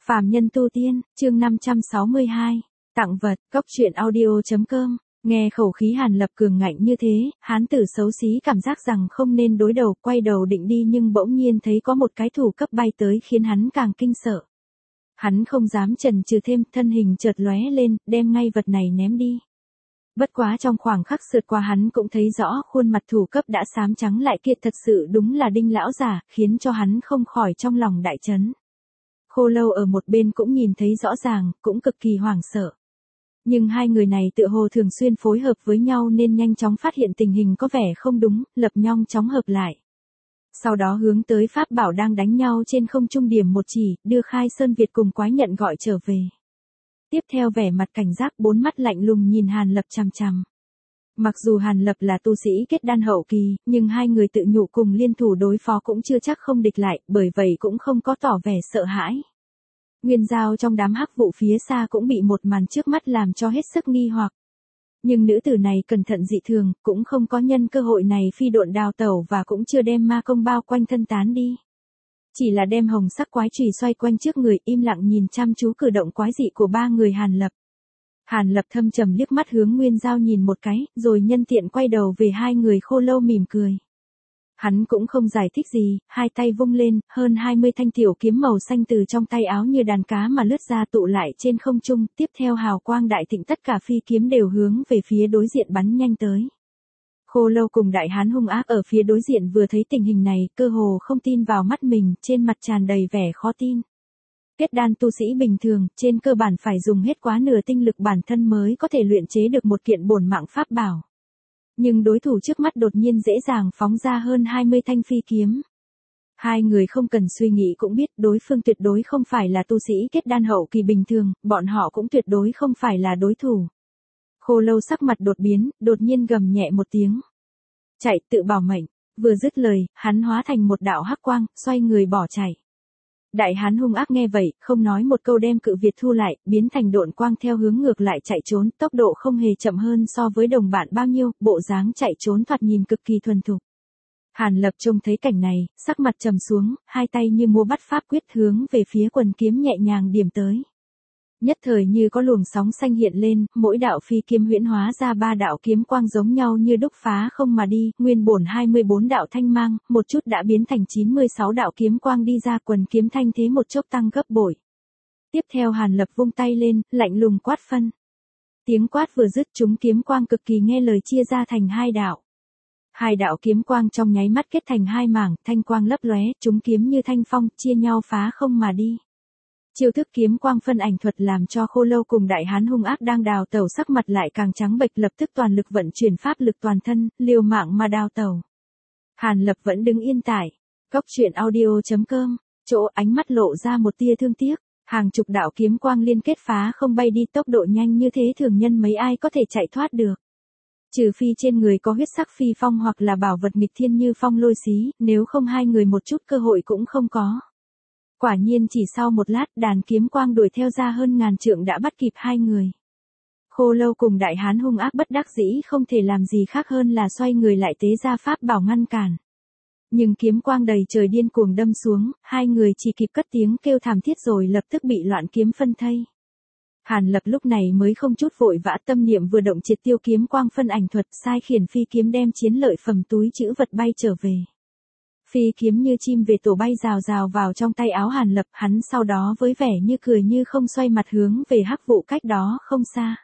Phàm nhân tu tiên, chương 562. Tặng vật, cốc truyện audio.com. Nghe khẩu khí Hàn Lập cường ngạnh như thế, hán tử xấu xí cảm giác rằng không nên đối đầu, quay đầu định đi nhưng bỗng nhiên thấy có một cái thủ cấp bay tới khiến hắn càng kinh sợ. Hắn không dám chần chừ thêm, thân hình chợt lóe lên, đem ngay vật này ném đi. Bất quá trong khoảng khắc sượt qua hắn cũng thấy rõ khuôn mặt thủ cấp đã xám trắng lại kia thật sự đúng là Đinh lão giả, khiến cho hắn không khỏi trong lòng đại chấn. Khô Lâu ở một bên cũng nhìn thấy rõ ràng, cũng cực kỳ hoảng sợ. Nhưng hai người này tựa hồ thường xuyên phối hợp với nhau nên nhanh chóng phát hiện tình hình có vẻ không đúng, lập nhong chóng hợp lại. Sau đó hướng tới pháp bảo đang đánh nhau trên không trung điểm một chỉ, đưa Khai Sơn Việt cùng Quái Nhận gọi trở về. Tiếp theo vẻ mặt cảnh giác, bốn mắt lạnh lùng nhìn Hàn Lập chằm chằm. Mặc dù Hàn Lập là tu sĩ kết đan hậu kỳ, nhưng hai người tự nhủ cùng liên thủ đối phó cũng chưa chắc không địch lại, bởi vậy cũng không có tỏ vẻ sợ hãi. Nguyên Giao trong đám hắc vụ phía xa cũng bị một màn trước mắt làm cho hết sức nghi hoặc. Nhưng nữ tử này cẩn thận dị thường, cũng không có nhân cơ hội này phi độn đào tẩu và cũng chưa đem ma công bao quanh thân tán đi. Chỉ là đem hồng sắc quái chùy xoay quanh trước người, im lặng nhìn chăm chú cử động quái dị của ba người Hàn Lập. Hàn Lập thâm trầm liếc mắt hướng Nguyên Giao nhìn một cái, rồi nhân tiện quay đầu về hai người Khô Lâu mỉm cười. Hắn cũng không giải thích gì, hai tay vung lên, hơn 20 thanh tiểu kiếm màu xanh từ trong tay áo như đàn cá mà lướt ra tụ lại trên không trung, tiếp theo hào quang đại thịnh tất cả phi kiếm đều hướng về phía đối diện bắn nhanh tới. Khô Lâu cùng đại hán hung ác ở phía đối diện vừa thấy tình hình này, cơ hồ không tin vào mắt mình, trên mặt tràn đầy vẻ khó tin. Kết đan tu sĩ bình thường, trên cơ bản phải dùng hết quá nửa tinh lực bản thân mới có thể luyện chế được một kiện bổn mạng pháp bảo. Nhưng đối thủ trước mắt đột nhiên dễ dàng phóng ra hơn 20 thanh phi kiếm. Hai người không cần suy nghĩ cũng biết đối phương tuyệt đối không phải là tu sĩ kết đan hậu kỳ bình thường, bọn họ cũng tuyệt đối không phải là đối thủ. Khô Lâu sắc mặt đột biến, đột nhiên gầm nhẹ một tiếng. Chạy, tự bảo mệnh. Vừa dứt lời, hắn hóa thành một đạo hắc quang, xoay người bỏ chạy. Đại hán hung ác nghe vậy, không nói một câu đem cự Việt thu lại, biến thành độn quang theo hướng ngược lại chạy trốn, tốc độ không hề chậm hơn so với đồng bạn bao nhiêu, bộ dáng chạy trốn thoạt nhìn cực kỳ thuần thục. Hàn Lập trông thấy cảnh này, sắc mặt trầm xuống, hai tay như múa bắt pháp quyết hướng về phía quần kiếm nhẹ nhàng điểm tới. Nhất thời như có luồng sóng xanh hiện lên, mỗi đạo phi kiếm huyễn hóa ra ba đạo kiếm quang giống nhau như đúc phá không mà đi, nguyên bổn 24 đạo thanh mang, một chút đã biến thành 96 đạo kiếm quang đi ra, quần kiếm thanh thế một chốc tăng gấp bội. Tiếp theo Hàn Lập vung tay lên, lạnh lùng quát phân. Tiếng quát vừa dứt, chúng kiếm quang cực kỳ nghe lời chia ra thành hai đạo. Hai đạo kiếm quang trong nháy mắt kết thành hai mảng, thanh quang lấp lóe, chúng kiếm như thanh phong, chia nhau phá không mà đi. Chiêu thức kiếm quang phân ảnh thuật làm cho Khô Lâu cùng đại hán hung ác đang đào tẩu sắc mặt lại càng trắng bệch, lập tức toàn lực vận chuyển pháp lực toàn thân, liều mạng mà đào tẩu. Hàn Lập vẫn đứng yên tại cốc truyện audio.com, chỗ ánh mắt lộ ra một tia thương tiếc, hàng chục đạo kiếm quang liên kết phá không bay đi, tốc độ nhanh như thế thường nhân mấy ai có thể chạy thoát được. Trừ phi trên người có huyết sắc phi phong hoặc là bảo vật nghịch thiên như phong lôi xí, nếu không hai người một chút cơ hội cũng không có. Quả nhiên chỉ sau một lát, đàn kiếm quang đuổi theo ra hơn ngàn trượng đã bắt kịp hai người. Khô Lâu cùng đại hán hung ác bất đắc dĩ không thể làm gì khác hơn là xoay người lại tế ra pháp bảo ngăn cản. Nhưng kiếm quang đầy trời điên cuồng đâm xuống, hai người chỉ kịp cất tiếng kêu thảm thiết rồi lập tức bị loạn kiếm phân thây. Hàn Lập lúc này mới không chút vội vã, tâm niệm vừa động triệt tiêu kiếm quang phân ảnh thuật, sai khiển phi kiếm đem chiến lợi phẩm túi trữ vật bay trở về. Phi kiếm như chim về tổ bay rào rào vào trong tay áo Hàn Lập, hắn sau đó với vẻ như cười như không xoay mặt hướng về hắc vụ cách đó không xa.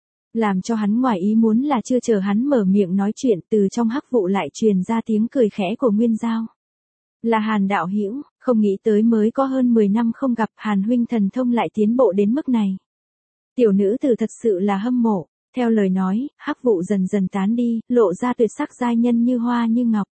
Làm cho hắn ngoài ý muốn là chưa chờ hắn mở miệng nói chuyện, từ trong hắc vụ lại truyền ra tiếng cười khẽ của Nguyên Giao. Là Hàn đạo hữu, không nghĩ tới mới có hơn 10 năm không gặp, Hàn huynh thần thông lại tiến bộ đến mức này. Tiểu nữ tử thật sự là hâm mộ. Theo lời nói, hắc vụ dần dần tán đi, lộ ra tuyệt sắc giai nhân như hoa như ngọc.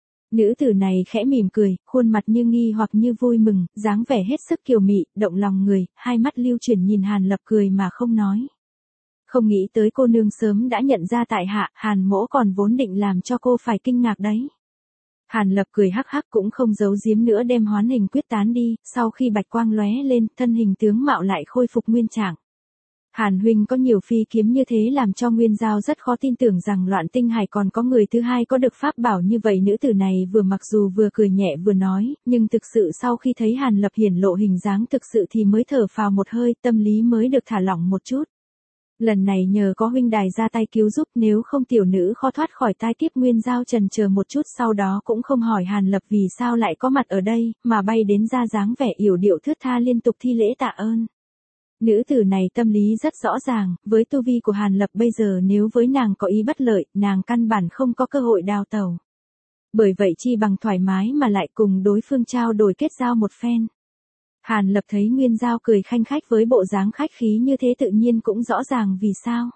Nữ tử này khẽ mỉm cười, khuôn mặt như nghi hoặc như vui mừng, dáng vẻ hết sức kiều mị, động lòng người, hai mắt lưu chuyển nhìn Hàn Lập cười mà không nói. Không nghĩ tới cô nương sớm đã nhận ra tại hạ, Hàn mỗ còn vốn định làm cho cô phải kinh ngạc đấy. Hàn Lập cười hắc hắc cũng không giấu giếm nữa, đem hoán hình quyết tán đi, sau khi bạch quang lóe lên, thân hình tướng mạo lại khôi phục nguyên trạng. Hàn huynh có nhiều phi kiếm như thế làm cho Nguyên Giao rất khó tin tưởng rằng Loạn Tinh Hải còn có người thứ hai có được pháp bảo như vậy. Nữ tử này vừa mặc dù vừa cười nhẹ vừa nói, nhưng thực sự sau khi thấy Hàn Lập hiển lộ hình dáng thực sự thì mới thở phào một hơi, tâm lý mới được thả lỏng một chút. Lần này nhờ có huynh đài ra tay cứu giúp, nếu không tiểu nữ khó thoát khỏi tai kiếp. Nguyên Giao chần chờ một chút sau đó cũng không hỏi Hàn Lập vì sao lại có mặt ở đây, mà bay đến ra dáng vẻ yểu điệu thướt tha liên tục thi lễ tạ ơn. Nữ tử này tâm lý rất rõ ràng, với tu vi của Hàn Lập bây giờ nếu với nàng có ý bất lợi, nàng căn bản không có cơ hội đào tẩu. Bởi vậy chi bằng thoải mái mà lại cùng đối phương trao đổi kết giao một phen. Hàn Lập thấy Nguyên Giao cười khanh khách với bộ dáng khách khí như thế tự nhiên cũng rõ ràng vì sao.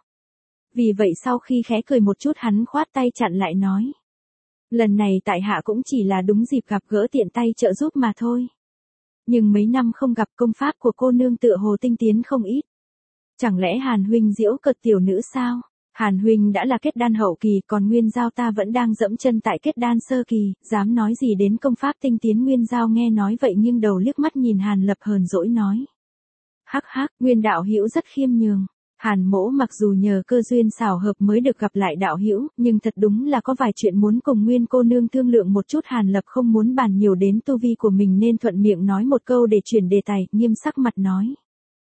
Vì vậy sau khi khẽ cười một chút hắn khoát tay chặn lại nói. Lần này tại hạ cũng chỉ là đúng dịp gặp gỡ tiện tay trợ giúp mà thôi. Nhưng mấy năm không gặp công pháp của cô nương tựa hồ tinh tiến không ít. Chẳng lẽ Hàn huynh giễu cợt tiểu nữ sao? Hàn huynh đã là kết đan hậu kỳ, còn Nguyên Giao ta vẫn đang dẫm chân tại kết đan sơ kỳ, dám nói gì đến công pháp tinh tiến. Nguyên Giao nghe nói vậy nghiêng đầu liếc mắt nhìn Hàn Lập hờn dỗi nói. Hắc hắc, Nguyên đạo hữu rất khiêm nhường. Hàn mỗ mặc dù nhờ cơ duyên xảo hợp mới được gặp lại đạo hữu, nhưng thật đúng là có vài chuyện muốn cùng Nguyên cô nương thương lượng một chút. Hàn Lập không muốn bàn nhiều đến tu vi của mình nên thuận miệng nói một câu để chuyển đề tài, nghiêm sắc mặt nói.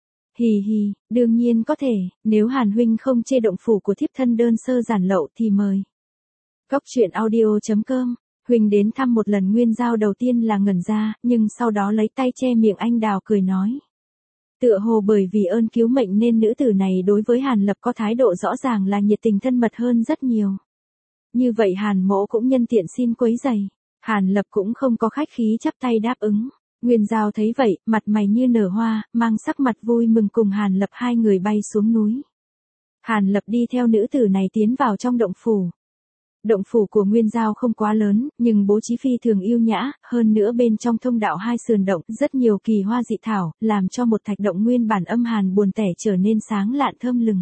Hì hì, đương nhiên có thể, nếu Hàn huynh không chê động phủ của thiếp thân đơn sơ giản lậu thì mời. Cốc truyện audio.com, huynh đến thăm một lần. Nguyên Giao đầu tiên là ngẩn ra, nhưng sau đó lấy tay che miệng anh đào cười nói. Tựa hồ bởi vì ơn cứu mệnh nên nữ tử này đối với Hàn Lập có thái độ rõ ràng là nhiệt tình thân mật hơn rất nhiều. Như vậy Hàn mỗ cũng nhân tiện xin quấy giày. Hàn Lập cũng không có khách khí chắp tay đáp ứng. Nguyên Giao thấy vậy, mặt mày như nở hoa, mang sắc mặt vui mừng cùng Hàn Lập hai người bay xuống núi. Hàn Lập đi theo nữ tử này tiến vào trong động phủ. Động phủ của Nguyên Giao không quá lớn, nhưng bố trí phi thường yêu nhã, hơn nữa bên trong thông đạo hai sườn động, rất nhiều kỳ hoa dị thảo, làm cho một thạch động nguyên bản âm hàn buồn tẻ trở nên sáng lạn thơm lừng.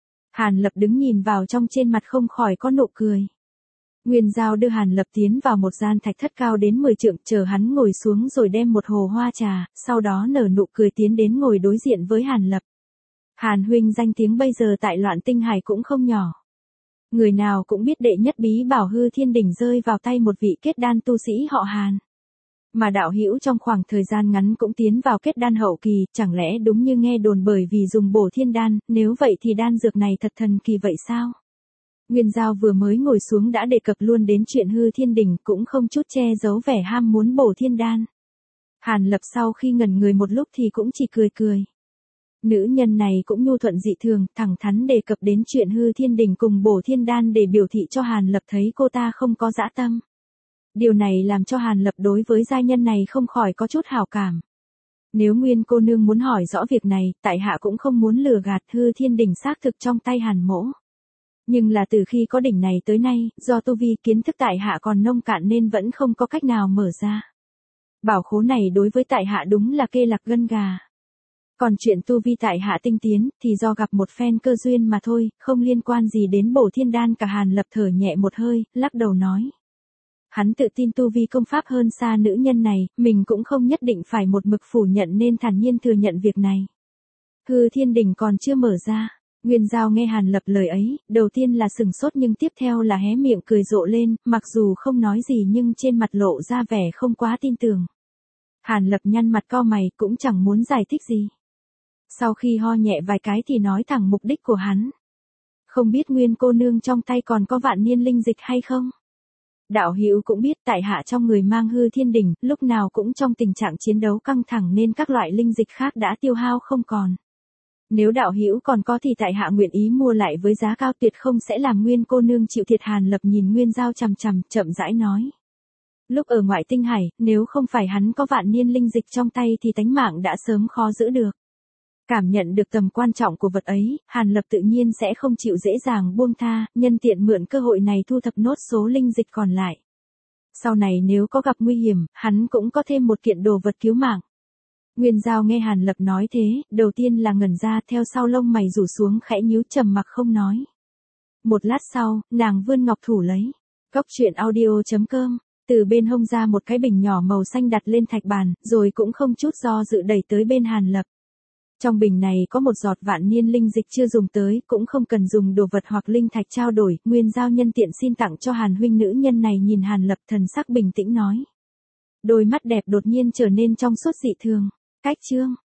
Hàn Lập đứng nhìn vào trong trên mặt không khỏi có nụ cười. Nguyên Giao đưa Hàn Lập tiến vào một gian thạch thất cao đến 10 trượng, chờ hắn ngồi xuống rồi đem một hồ hoa trà, sau đó nở nụ cười tiến đến ngồi đối diện với Hàn Lập. Hàn huynh danh tiếng bây giờ tại Loạn Tinh Hải cũng không nhỏ. Người nào cũng biết đệ nhất bí bảo Hư Thiên Đỉnh rơi vào tay một vị kết đan tu sĩ họ Hàn. Mà đạo hữu trong khoảng thời gian ngắn cũng tiến vào kết đan hậu kỳ, chẳng lẽ đúng như nghe đồn bởi vì dùng bổ thiên đan, nếu vậy thì đan dược này thật thần kỳ vậy sao? Nguyên Giao vừa mới ngồi xuống đã đề cập luôn đến chuyện Hư Thiên Đỉnh, cũng không chút che giấu vẻ ham muốn bổ thiên đan. Hàn Lập sau khi ngẩn người một lúc thì cũng chỉ cười cười. Nữ nhân này cũng nhu thuận dị thường, thẳng thắn đề cập đến chuyện Hư Thiên Đỉnh cùng bổ thiên đan để biểu thị cho Hàn Lập thấy cô ta không có dã tâm. Điều này làm cho Hàn Lập đối với giai nhân này không khỏi có chút hảo cảm. Nếu Nguyên cô nương muốn hỏi rõ việc này, tại hạ cũng không muốn lừa gạt. Hư Thiên Đỉnh xác thực trong tay Hàn mỗ. Nhưng là từ khi có đỉnh này tới nay, do tu vi kiến thức tại hạ còn nông cạn nên vẫn không có cách nào mở ra. Bảo khố này đối với tại hạ đúng là kê lạc gân gà. Còn chuyện tu vi tại hạ tinh tiến, thì do gặp một phen cơ duyên mà thôi, không liên quan gì đến bổ thiên đan cả. Hàn Lập thở nhẹ một hơi, lắc đầu nói. Hắn tự tin tu vi công pháp hơn xa nữ nhân này, mình cũng không nhất định phải một mực phủ nhận nên thản nhiên thừa nhận việc này. Hư Thiên Đỉnh còn chưa mở ra. Nguyên Giao nghe Hàn Lập lời ấy, đầu tiên là sừng sốt nhưng tiếp theo là hé miệng cười rộ lên, mặc dù không nói gì nhưng trên mặt lộ ra vẻ không quá tin tưởng. Hàn Lập nhăn mặt cau mày cũng chẳng muốn giải thích gì. Sau khi ho nhẹ vài cái thì nói thẳng mục đích của hắn. Không biết Nguyên cô nương trong tay còn có vạn niên linh dịch hay không? Đạo hữu cũng biết tại hạ trong người mang Hư Thiên Đỉnh, lúc nào cũng trong tình trạng chiến đấu căng thẳng nên các loại linh dịch khác đã tiêu hao không còn. Nếu đạo hữu còn có thì tại hạ nguyện ý mua lại với giá cao, tuyệt không sẽ làm Nguyên cô nương chịu thiệt. Hàn Lập nhìn Nguyên Giao chằm chằm, chậm rãi nói. Lúc ở ngoại tinh hải, nếu không phải hắn có vạn niên linh dịch trong tay thì tánh mạng đã sớm khó giữ được. Cảm nhận được tầm quan trọng của vật ấy, Hàn Lập tự nhiên sẽ không chịu dễ dàng buông tha, nhân tiện mượn cơ hội này thu thập nốt số linh dịch còn lại. Sau này nếu có gặp nguy hiểm, hắn cũng có thêm một kiện đồ vật cứu mạng. Nguyên Giao nghe Hàn Lập nói thế, đầu tiên là ngẩn ra, theo sau lông mày rủ xuống khẽ nhíu, trầm mặc không nói. Một lát sau, nàng vươn ngọc thủ lấy. Cốc truyện audio.com, từ bên hông ra một cái bình nhỏ màu xanh đặt lên thạch bàn, rồi cũng không chút do dự đẩy tới bên Hàn Lập. Trong bình này có một giọt vạn niên linh dịch chưa dùng tới, cũng không cần dùng đồ vật hoặc linh thạch trao đổi, Nguyên Giao nhân tiện xin tặng cho Hàn huynh. Nữ nhân này nhìn Hàn Lập thần sắc bình tĩnh nói. Đôi mắt đẹp đột nhiên trở nên trong suốt dị thường. Cách chương